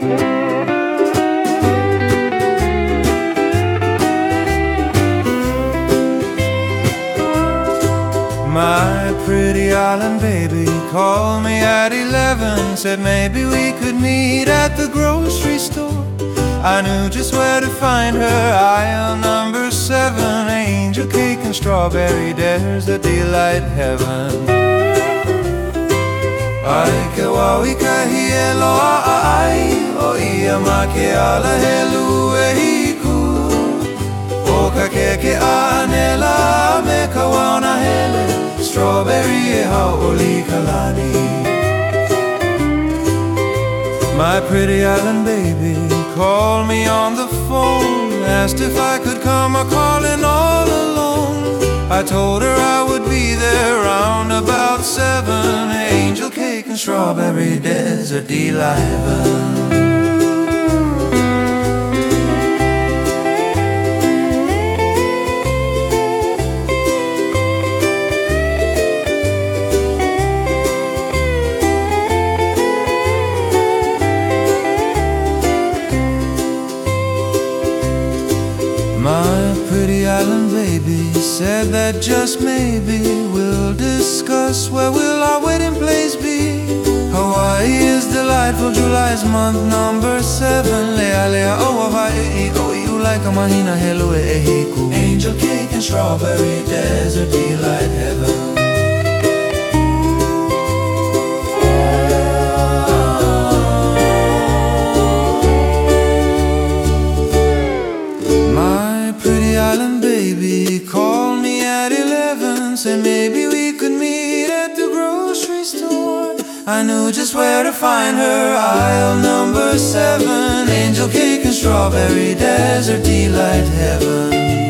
My pretty island baby called me at 11, said maybe we could meet at the grocery store. I knew just where to find her, aisle number 7, angel cake and strawberry, there's a delight heaven. Ai ke wawi ka hielo ai, o ia ma ke ala helu e hiku. O ka keke anela me ka wana hele, strawberry e haoli kalani. My pretty island baby called me on the phone, asked if I could come a-calling all alone. I told her I would be there round about 7, angel cake and strawberry desert delight. My pretty island baby said that just maybe we'll discuss where will our wedding place be. Hawaii is delightful, July's month number 7. Lea lea o Hawaii, o you like a mahina helu e hiku. Angel cake and strawberry desert delight heaven. Island baby called me at 11, said maybe we could meet at the grocery store. I knew just where to find her, aisle number 7, angel cake and strawberry desert delight heaven.